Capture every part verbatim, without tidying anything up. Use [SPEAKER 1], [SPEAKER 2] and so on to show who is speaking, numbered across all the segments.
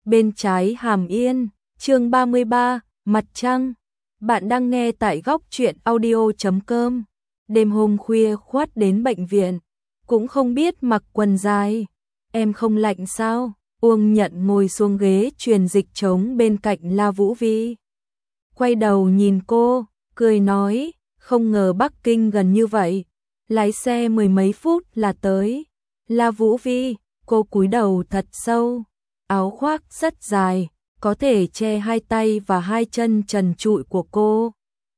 [SPEAKER 1] Bên trái Hàm Yên, chương ba mươi ba, Mặt Trăng. Bạn đang nghe tại góc truyện audio chấm com. Đêm hôm khuya khoát đến bệnh viện, cũng không biết mặc quần dài. Em không lạnh sao? Uông Nhận ngồi xuống ghế truyền dịch trống bên cạnh La Vũ Vi. Quay đầu nhìn cô, cười nói, không ngờ Bắc Kinh gần như vậy. Lái xe mười mấy phút là tới. La Vũ Vi, cô cúi đầu thật sâu. Áo khoác rất dài, có thể che hai tay và hai chân trần trụi của cô,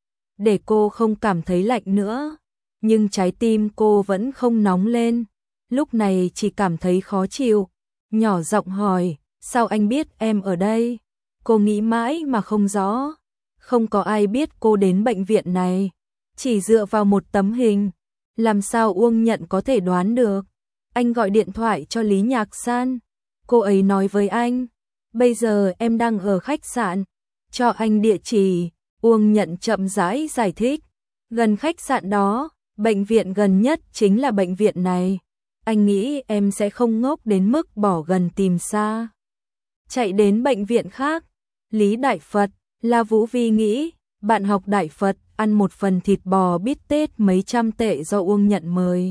[SPEAKER 1] để cô không cảm thấy lạnh nữa. Nhưng trái tim cô vẫn không nóng lên, lúc này chỉ cảm thấy khó chịu. Nhỏ giọng hỏi, sao anh biết em ở đây? Cô nghĩ mãi mà không rõ. Không có ai biết cô đến bệnh viện này, chỉ dựa vào một tấm hình. Làm sao Uông Nhận có thể đoán được? Anh gọi điện thoại cho Lý Nhạc San. Cô ấy nói với anh, bây giờ em đang ở khách sạn, cho anh địa chỉ. Uông Nhận chậm rãi giải thích, gần khách sạn đó, bệnh viện gần nhất chính là bệnh viện này. Anh nghĩ em sẽ không ngốc đến mức bỏ gần tìm xa, chạy đến bệnh viện khác. Lý Đại Phật, La Vũ Vi nghĩ, bạn học Đại Phật ăn một phần thịt bò bít tết mấy trăm tệ do Uông Nhận mời,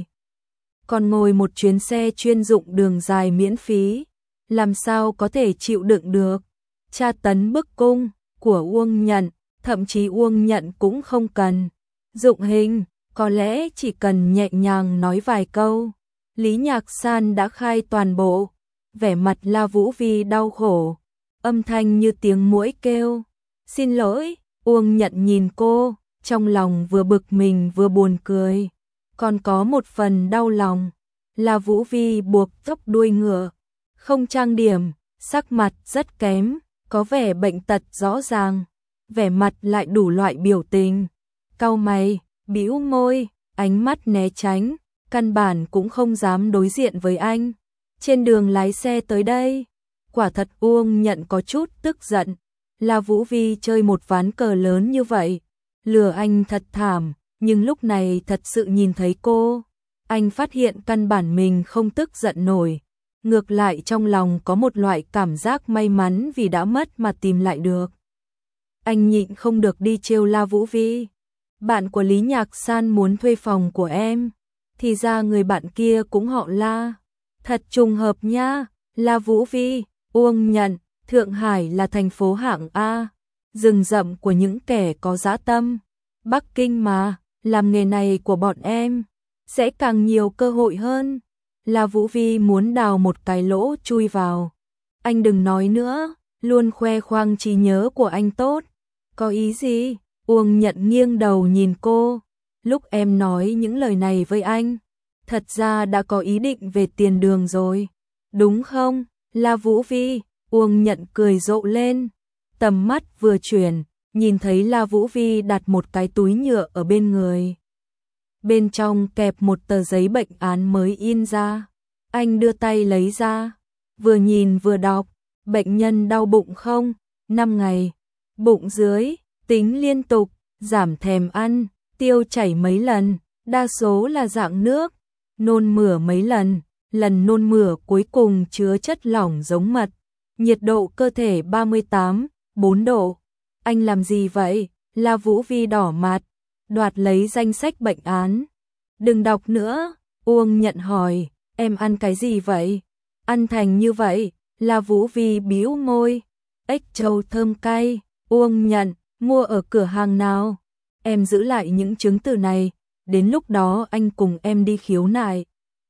[SPEAKER 1] còn ngồi một chuyến xe chuyên dụng đường dài miễn phí, làm sao có thể chịu đựng được tra tấn bức cung của Uông Nhận. Thậm chí Uông Nhận cũng không cần dụng hình, có lẽ chỉ cần nhẹ nhàng nói vài câu, Lý Nhạc San đã khai toàn bộ. Vẻ mặt La Vũ Vi đau khổ, âm thanh như tiếng muỗi kêu, xin lỗi. Uông Nhận nhìn cô, trong lòng vừa bực mình vừa buồn cười, còn có một phần đau lòng. La Vũ Vi buộc tóc đuôi ngựa, không trang điểm, sắc mặt rất kém, có vẻ bệnh tật rõ ràng, vẻ mặt lại đủ loại biểu tình, cau mày, bĩu môi, ánh mắt né tránh, căn bản cũng không dám đối diện với anh. Trên đường lái xe tới đây, quả thật Uông Nhận có chút tức giận. La Vũ Vi chơi một ván cờ lớn như vậy, lừa anh thật thảm, nhưng lúc này thật sự nhìn thấy cô, anh phát hiện căn bản mình không tức giận nổi. Ngược lại trong lòng có một loại cảm giác may mắn vì đã mất mà tìm lại được. Anh nhịn không được đi trêu La Vũ Vi. Bạn của Lý Nhạc San muốn thuê phòng của em, thì ra người bạn kia cũng họ La. Thật trùng hợp nha. La Vũ Vi, Uông Nhận, Thượng Hải là thành phố hạng A, rừng rậm của những kẻ có dã tâm. Bắc Kinh mà, làm nghề này của bọn em sẽ càng nhiều cơ hội hơn. La Vũ Vi muốn đào một cái lỗ chui vào. Anh đừng nói nữa, luôn khoe khoang trí nhớ của anh tốt. Có ý gì? Uông Nhận nghiêng đầu nhìn cô. Lúc em nói những lời này với anh, thật ra đã có ý định về tiền đường rồi, đúng không? La Vũ Vi, Uông Nhận cười rộ lên. Tầm mắt vừa chuyển, nhìn thấy La Vũ Vi đặt một cái túi nhựa ở bên người. Bên trong kẹp một tờ giấy bệnh án mới in ra. Anh đưa tay lấy ra, vừa nhìn vừa đọc. Bệnh nhân đau bụng không? năm ngày. Bụng dưới, tính liên tục, giảm thèm ăn, tiêu chảy mấy lần, đa số là dạng nước, nôn mửa mấy lần, lần nôn mửa cuối cùng chứa chất lỏng giống mật. Nhiệt độ cơ thể ba mươi tám, bốn độ. Anh làm gì vậy? La Vũ Vi đỏ mặt, đoạt lấy danh sách bệnh án. Đừng đọc nữa. Uông Nhận hỏi, em ăn cái gì vậy? Ăn thành như vậy. La Vũ Vi bĩu môi, ếch trâu thơm cay. Uông Nhận, mua ở cửa hàng nào? Em giữ lại những chứng từ này, đến lúc đó anh cùng em đi khiếu nại,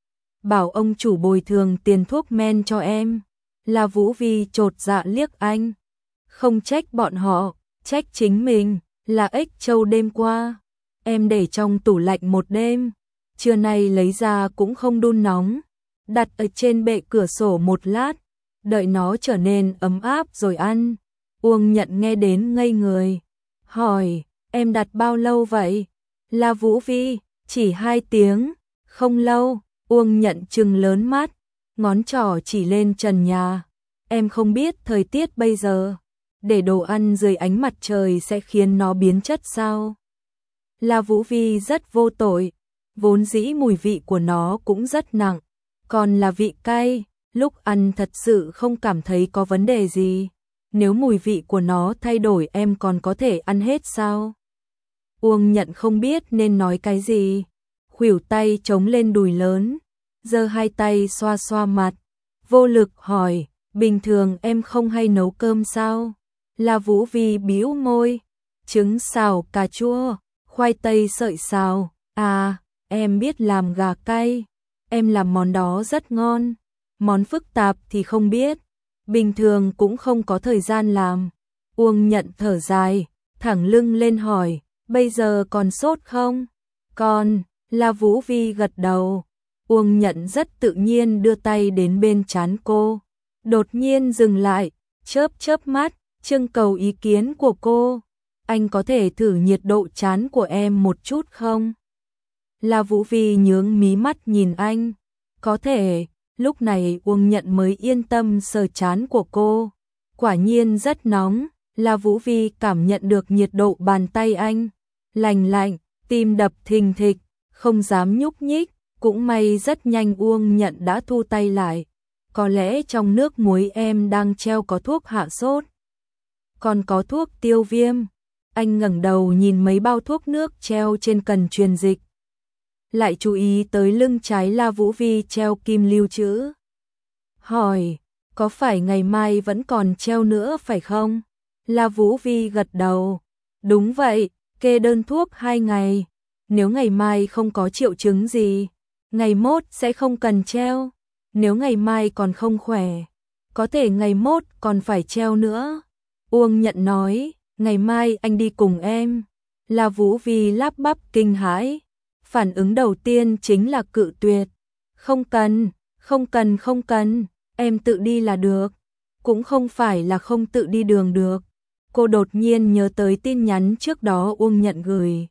[SPEAKER 1] bảo ông chủ bồi thường tiền thuốc men cho em. La Vũ Vi chột dạ liếc anh, không trách bọn họ, trách chính mình. Là ếch trâu đêm qua em để trong tủ lạnh một đêm, trưa nay lấy ra cũng không đun nóng, đặt ở trên bệ cửa sổ một lát, đợi nó trở nên ấm áp rồi ăn. Uông Nhận nghe đến ngây người, hỏi, em đặt bao lâu vậy? La Vũ Vi, chỉ hai tiếng, không lâu. Uông Nhận trừng lớn mắt, ngón trỏ chỉ lên trần nhà. Em không biết thời tiết bây giờ, để đồ ăn dưới ánh mặt trời sẽ khiến nó biến chất sao? La Vũ Vi rất vô tội, vốn dĩ mùi vị của nó cũng rất nặng, còn là vị cay. lúc ăn thật sự không cảm thấy có vấn đề gì. Nếu mùi vị của nó thay đổi em còn có thể ăn hết sao? Uông Nhận không biết nên nói cái gì. Khuỷu tay chống lên đùi lớn, giơ hai tay xoa xoa mặt, vô lực hỏi, bình thường em không hay nấu cơm sao? La Vũ Vi bĩu môi, trứng xào cà chua, khoai tây sợi xào, à, em biết làm gà cay, em làm món đó rất ngon, món phức tạp thì không biết, bình thường cũng không có thời gian làm. Uông Nhận thở dài, thẳng lưng lên hỏi, bây giờ còn sốt không? Còn, La Vũ Vi gật đầu. Uông Nhận rất tự nhiên đưa tay đến bên trán cô, đột nhiên dừng lại, chớp chớp mắt, trưng cầu ý kiến của cô. Anh có thể thử nhiệt độ trán của em một chút không? La Vũ Vi nhướng mí mắt nhìn anh. Có thể. Lúc này Uông Nhận mới yên tâm sờ trán của cô. Quả nhiên rất nóng. La Vũ Vi cảm nhận được nhiệt độ bàn tay anh. Lành lạnh, tim đập thình thịch, không dám nhúc nhích. Cũng may rất nhanh Uông Nhận đã thu tay lại. Có lẽ trong nước muối em đang treo có thuốc hạ sốt, còn có thuốc tiêu viêm. Anh ngẩng đầu nhìn mấy bao thuốc nước treo trên cần truyền dịch, lại chú ý tới lưng trái La Vũ Vi treo kim lưu trữ. Hỏi, có phải ngày mai vẫn còn treo nữa phải không? La Vũ Vi gật đầu. Đúng vậy, kê đơn thuốc hai ngày. Nếu ngày mai không có triệu chứng gì, ngày mốt sẽ không cần treo. Nếu ngày mai còn không khỏe, có thể ngày mốt còn phải treo nữa. Uông Nhận nói, ngày mai anh đi cùng em. La Vũ Vi lắp bắp kinh hãi. Phản ứng đầu tiên chính là cự tuyệt. Không cần, không cần không cần, em tự đi là được. Cũng không phải là không tự đi đường được. Cô đột nhiên nhớ tới tin nhắn trước đó Uông Nhận gửi.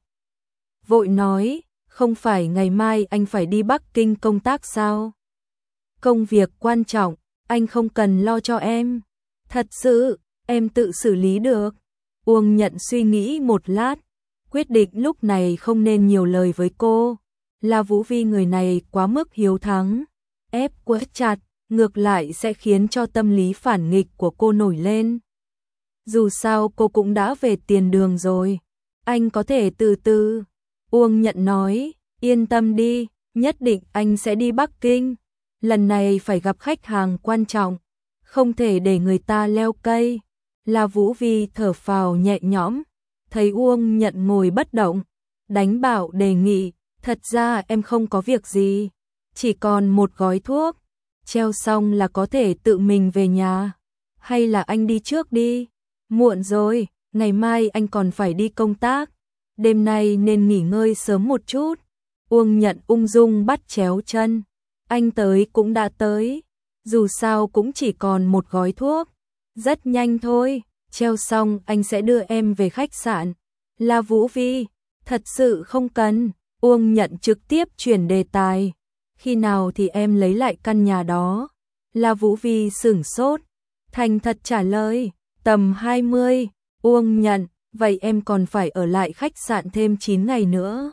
[SPEAKER 1] Vội nói, không phải ngày mai anh phải đi Bắc Kinh công tác sao? Công việc quan trọng, anh không cần lo cho em. Thật sự, em tự xử lý được. Uông Nhận suy nghĩ một lát, quyết định lúc này không nên nhiều lời với cô. La Vũ Vi người này quá mức hiếu thắng, ép quá chặt, ngược lại sẽ khiến cho tâm lý phản nghịch của cô nổi lên. Dù sao cô cũng đã về tiền đường rồi, anh có thể từ từ. Uông Nhận nói, yên tâm đi, nhất định anh sẽ đi Bắc Kinh. Lần này phải gặp khách hàng quan trọng, không thể để người ta leo cây. La Vũ Vi thở phào nhẹ nhõm, thấy Uông Nhận ngồi bất động, đánh bảo đề nghị, thật ra em không có việc gì, chỉ còn một gói thuốc, treo xong là có thể tự mình về nhà. Hay là anh đi trước đi, muộn rồi, ngày mai anh còn phải đi công tác, đêm nay nên nghỉ ngơi sớm một chút. Uông Nhận ung dung bắt chéo chân, anh tới cũng đã tới, dù sao cũng chỉ còn một gói thuốc, rất nhanh thôi, treo xong anh sẽ đưa em về khách sạn. La Vũ Vi, thật sự không cần. Uông Nhận trực tiếp chuyển đề tài, khi nào thì em lấy lại căn nhà đó? La Vũ Vi sửng sốt, thành thật trả lời, tầm hai mươi. Uông Nhận, vậy em còn phải ở lại khách sạn thêm chín ngày nữa.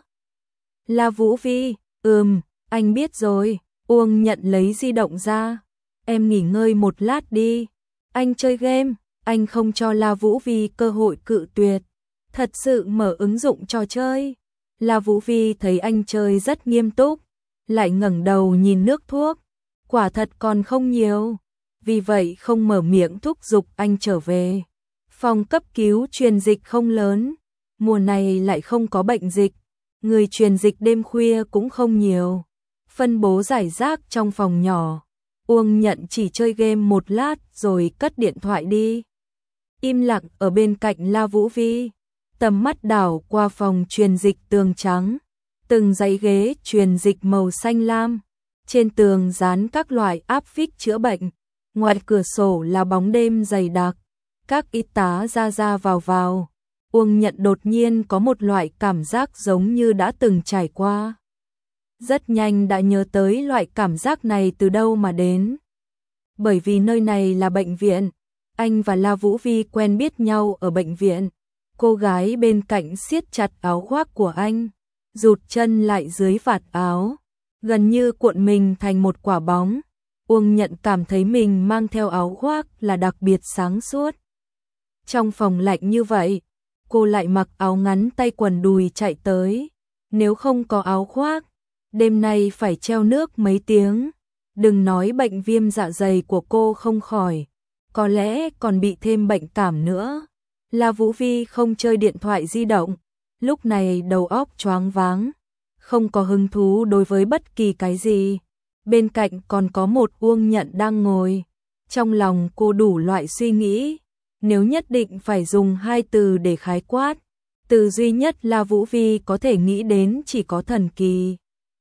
[SPEAKER 1] La Vũ Vi, ừm, anh biết rồi. Uông Nhận lấy di động ra, em nghỉ ngơi một lát đi. Anh chơi game, anh không cho La Vũ Vi cơ hội cự tuyệt, thật sự mở ứng dụng trò chơi. La Vũ Vi thấy anh chơi rất nghiêm túc, lại ngẩng đầu nhìn nước thuốc, quả thật còn không nhiều, vì vậy không mở miệng thúc giục anh trở về. Phòng cấp cứu truyền dịch không lớn, mùa này lại không có bệnh dịch, người truyền dịch đêm khuya cũng không nhiều, phân bố rải rác trong phòng nhỏ. Uông Nhận chỉ chơi game một lát rồi cất điện thoại đi. Im lặng ở bên cạnh La Vũ Vi, tầm mắt đảo qua phòng truyền dịch tường trắng, từng dãy ghế truyền dịch màu xanh lam, trên tường dán các loại áp phích chữa bệnh, ngoài cửa sổ là bóng đêm dày đặc, các y tá ra ra vào vào. Uông Nhận đột nhiên có một loại cảm giác giống như đã từng trải qua. Rất nhanh đã nhớ tới loại cảm giác này từ đâu mà đến. Bởi vì nơi này là bệnh viện, anh và La Vũ Vi quen biết nhau ở bệnh viện. Cô gái bên cạnh siết chặt áo khoác của anh, rụt chân lại dưới vạt áo, gần như cuộn mình thành một quả bóng. Uông Nhận cảm thấy mình mang theo áo khoác là đặc biệt sáng suốt. Trong phòng lạnh như vậy, cô lại mặc áo ngắn tay quần đùi chạy tới. Nếu không có áo khoác, đêm nay phải treo nước mấy tiếng. Đừng nói bệnh viêm dạ dày của cô không khỏi, có lẽ còn bị thêm bệnh cảm nữa. La Vũ Vi không chơi điện thoại di động, lúc này đầu óc choáng váng, không có hứng thú đối với bất kỳ cái gì. Bên cạnh còn có một Uông Nhận đang ngồi. Trong lòng cô đủ loại suy nghĩ, nếu nhất định phải dùng hai từ để khái quát, từ duy nhất La Vũ Vi có thể nghĩ đến chỉ có thần kỳ.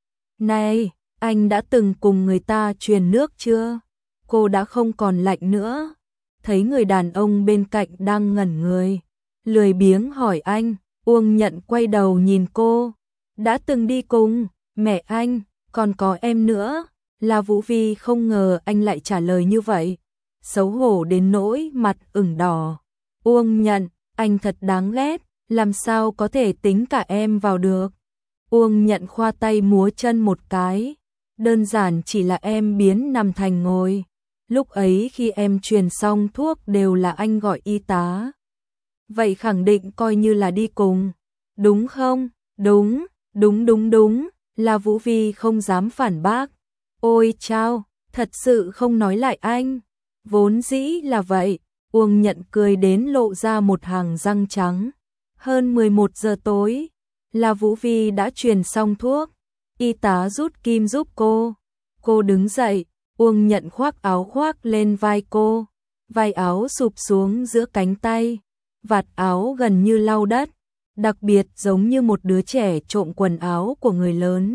[SPEAKER 1] Này, anh đã từng cùng người ta truyền nước chưa? Cô đã không còn lạnh nữa. Thấy người đàn ông bên cạnh đang ngẩn người, lười biếng hỏi anh. Uông Nhận quay đầu nhìn cô. Đã từng đi cùng mẹ anh, còn có em nữa. La Vũ Vi không ngờ anh lại trả lời như vậy, xấu hổ đến nỗi mặt ửng đỏ. Uông Nhận, anh thật đáng ghét, làm sao có thể tính cả em vào được? Uông Nhận khoa tay múa chân một cái, đơn giản chỉ là em biến nằm thành ngồi. Lúc ấy khi em truyền xong thuốc đều là anh gọi y tá. Vậy khẳng định coi như là đi cùng, đúng không? Đúng, đúng đúng đúng, La Vũ Vi không dám phản bác. Ôi chao, thật sự không nói lại anh. Vốn dĩ là vậy. Uông Nhận cười đến lộ ra một hàng răng trắng. Hơn mười một giờ tối, La Vũ Vi đã truyền xong thuốc. Y tá rút kim giúp cô. Cô đứng dậy, Uông Nhận khoác áo khoác lên vai cô. Vai áo sụp xuống giữa cánh tay, vạt áo gần như lau đất, đặc biệt giống như một đứa trẻ trộm quần áo của người lớn.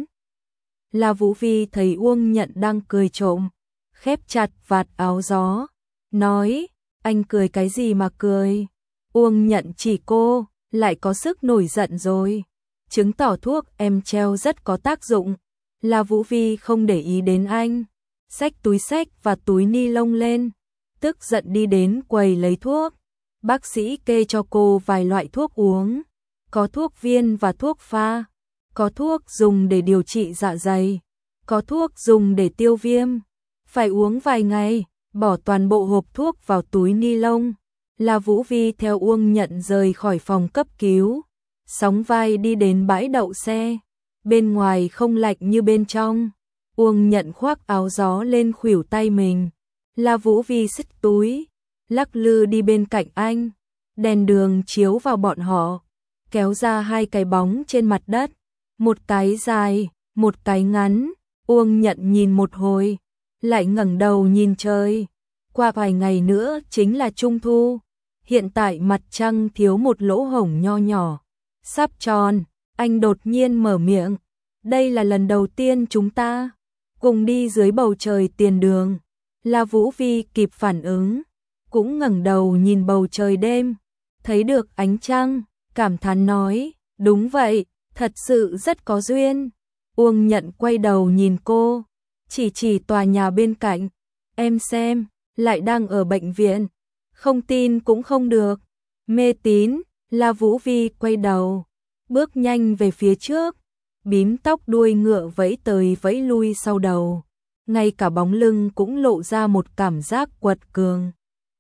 [SPEAKER 1] La Vũ Vi thấy Uông Nhận đang cười trộm, khép chặt vạt áo gió, nói, anh cười cái gì mà cười? Uông Nhận chỉ cô, lại có sức nổi giận rồi, chứng tỏ thuốc em treo rất có tác dụng. La Vũ Vi không để ý đến anh, xách túi xách và túi ni lông lên, tức giận đi đến quầy lấy thuốc. Bác sĩ kê cho cô vài loại thuốc uống, có thuốc viên và thuốc pha. Có thuốc dùng để điều trị dạ dày, có thuốc dùng để tiêu viêm. Phải uống vài ngày, bỏ toàn bộ hộp thuốc vào túi ni lông. La Vũ Vi theo Uông Nhận rời khỏi phòng cấp cứu, sóng vai đi đến bãi đậu xe. Bên ngoài không lạnh như bên trong. Uông Nhận khoác áo gió lên khuỷu tay mình. La Vũ Vi xách túi, lắc lư đi bên cạnh anh. Đèn đường chiếu vào bọn họ, kéo ra hai cái bóng trên mặt đất. Một cái dài, một cái ngắn. Uông Nhận nhìn một hồi, lại ngẩng đầu nhìn trời. Qua vài ngày nữa chính là Trung Thu. Hiện tại mặt trăng thiếu một lỗ hổng nho nhỏ, sắp tròn. Anh đột nhiên mở miệng. Đây là lần đầu tiên chúng ta cùng đi dưới bầu trời tiền đường. La Vũ Vi kịp phản ứng, cũng ngẩng đầu nhìn bầu trời đêm, thấy được ánh trăng, cảm thán nói, đúng vậy, thật sự rất có duyên. Uông Nhận quay đầu nhìn cô, chỉ chỉ tòa nhà bên cạnh, em xem, lại đang ở bệnh viện, không tin cũng không được. Mê tín. La Vũ Vi quay đầu, bước nhanh về phía trước, bím tóc đuôi ngựa vẫy tới vẫy lui sau đầu, ngay cả bóng lưng cũng lộ ra một cảm giác quật cường.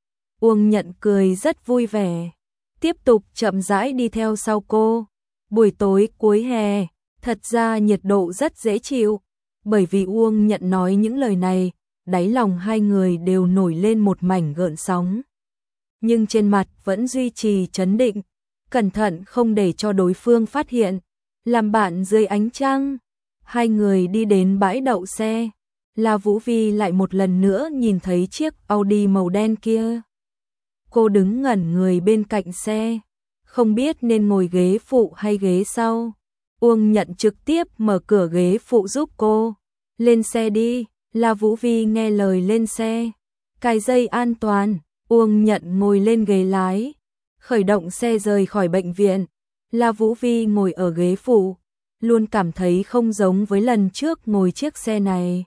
[SPEAKER 1] Uông Nhận cười rất vui vẻ, tiếp tục chậm rãi đi theo sau cô. Buổi tối cuối hè, thật ra nhiệt độ rất dễ chịu, bởi vì Uông Nhận nói những lời này, đáy lòng hai người đều nổi lên một mảnh gợn sóng. Nhưng trên mặt vẫn duy trì trấn định, cẩn thận không để cho đối phương phát hiện. Làm bạn dưới ánh trăng, hai người đi đến bãi đậu xe. La Vũ Vi lại một lần nữa nhìn thấy chiếc Audi màu đen kia. Cô đứng ngẩn người bên cạnh xe, không biết nên ngồi ghế phụ hay ghế sau. Uông Nhận trực tiếp mở cửa ghế phụ giúp cô. Lên xe đi. La Vũ Vi nghe lời lên xe, cài dây an toàn. Uông Nhận ngồi lên ghế lái, khởi động xe rời khỏi bệnh viện. La Vũ Vi ngồi ở ghế phụ, luôn cảm thấy không giống với lần trước ngồi chiếc xe này.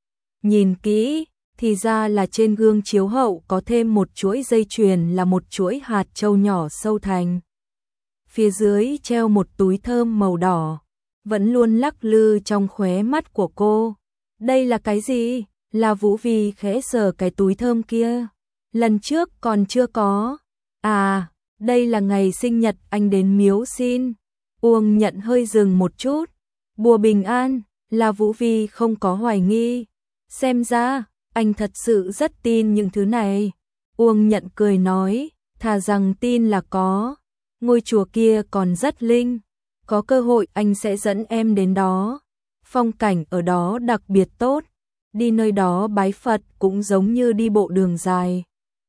[SPEAKER 1] Nhìn kỹ, thì ra là trên gương chiếu hậu có thêm một chuỗi dây chuyền là một chuỗi hạt châu nhỏ sâu thành. Phía dưới treo một túi thơm màu đỏ, vẫn luôn lắc lư trong khóe mắt của cô. Đây là cái gì? La Vũ Vi khẽ sờ cái túi thơm kia. Lần trước còn chưa có. À, đây là ngày sinh nhật anh đến miếu xin. Uông Nhận hơi dừng một chút. Bùa bình an, La Vũ Vi không có hoài nghi. Xem ra, anh thật sự rất tin những thứ này. Uông Nhận cười nói, thà rằng tin là có. Ngôi chùa kia còn rất linh. Có cơ hội anh sẽ dẫn em đến đó. Phong cảnh ở đó đặc biệt tốt. Đi nơi đó bái Phật cũng giống như đi bộ đường dài.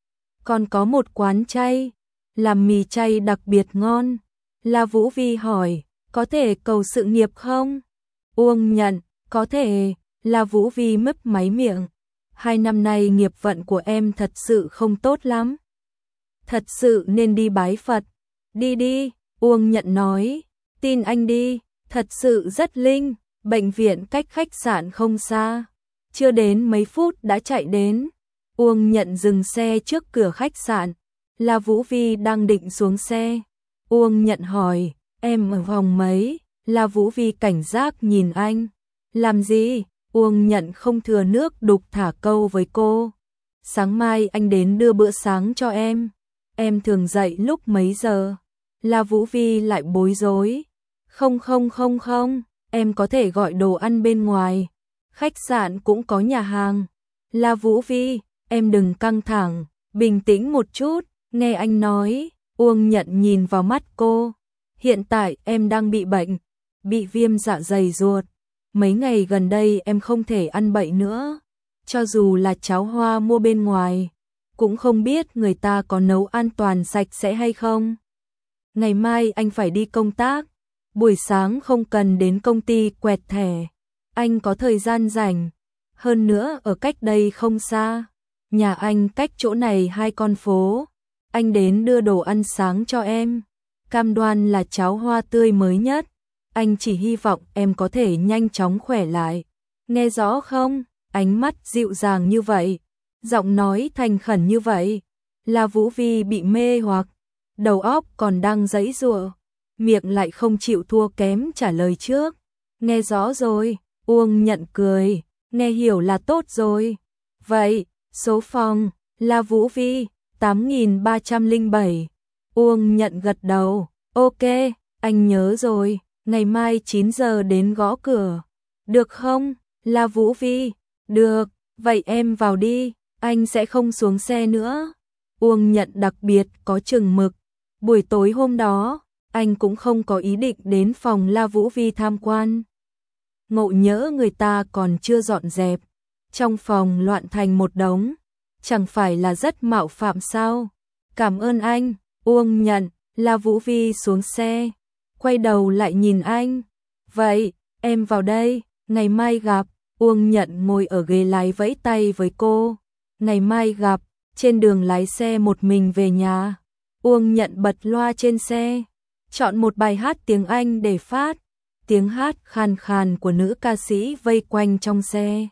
[SPEAKER 1] Còn có một quán chay, làm mì chay đặc biệt ngon. La Vũ Vi hỏi, có thể cầu sự nghiệp không? Uông Nhận, có thể. La Vũ Vi mấp máy miệng. Hai năm nay nghiệp vận của em thật sự không tốt lắm. Thật sự nên đi bái Phật. Đi đi, Uông Nhận nói. Tin anh đi, thật sự rất linh. Bệnh viện cách khách sạn không xa. Chưa đến mấy phút đã chạy đến. Uông Nhận dừng xe trước cửa khách sạn. La Vũ Vi đang định xuống xe. Uông Nhận hỏi, em ở phòng mấy? La Vũ Vi cảnh giác nhìn anh. Làm gì? Uông Nhận không thừa nước đục thả câu với cô. Sáng mai anh đến đưa bữa sáng cho em. Em thường dậy lúc mấy giờ? La Vũ Vi lại bối rối. Không không không không, em có thể gọi đồ ăn bên ngoài. Khách sạn cũng có nhà hàng. La Vũ Vi, em đừng căng thẳng, bình tĩnh một chút, nghe anh nói. Uông Nhận nhìn vào mắt cô. Hiện tại em đang bị bệnh, bị viêm dạ dày ruột. Mấy ngày gần đây em không thể ăn bậy nữa. Cho dù là cháo hoa mua bên ngoài, cũng không biết người ta có nấu an toàn sạch sẽ hay không. Ngày mai anh phải đi công tác. Buổi sáng không cần đến công ty quẹt thẻ. Anh có thời gian rảnh. Hơn nữa ở cách đây không xa. Nhà anh cách chỗ này hai con phố. Anh đến đưa đồ ăn sáng cho em. Cam đoan là cháo hoa tươi mới nhất. Anh chỉ hy vọng em có thể nhanh chóng khỏe lại. Nghe rõ không? Ánh mắt dịu dàng như vậy. Giọng nói thành khẩn như vậy. La Vũ Vi bị mê hoặc. Đầu óc còn đang giãy giụa. Miệng lại không chịu thua kém trả lời trước. Nghe rõ rồi. Uông Nhận cười. Nghe hiểu là tốt rồi. Vậy, số phòng, La Vũ Vi, tám nghìn ba trăm lẻ bảy. Uông Nhận gật đầu. Ok, anh nhớ rồi. Ngày mai chín giờ đến gõ cửa. Được không? La Vũ Vi. Được, vậy em vào đi. Anh sẽ không xuống xe nữa. Uông Nhận đặc biệt có chừng mực. Buổi tối hôm đó, anh cũng không có ý định đến phòng La Vũ Vi tham quan. Ngộ nhỡ người ta còn chưa dọn dẹp. Trong phòng loạn thành một đống. Chẳng phải là rất mạo phạm sao? Cảm ơn anh. Uông Nhận. La Vũ Vi xuống xe. Quay đầu lại nhìn anh. Vậy, em vào đây. Ngày mai gặp. Uông Nhận ngồi ở ghế lái vẫy tay với cô. Ngày mai gặp. Trên đường lái xe một mình về nhà. Uông Nhận bật loa trên xe. Chọn một bài hát tiếng Anh để phát. Tiếng hát khàn khàn của nữ ca sĩ vây quanh trong xe.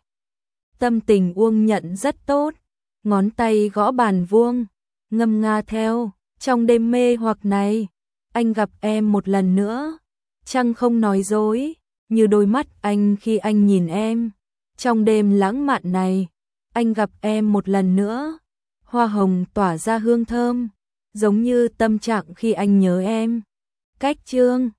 [SPEAKER 1] Tâm tình Uông Nhận rất tốt. Ngón tay gõ bàn vuông. Ngâm nga theo. Trong đêm mê hoặc này, anh gặp em một lần nữa. Trăng không nói dối, như đôi mắt anh khi anh nhìn em. Trong đêm lãng mạn này, anh gặp em một lần nữa. Hoa hồng tỏa ra hương thơm, giống như tâm trạng khi anh nhớ em. Cách chương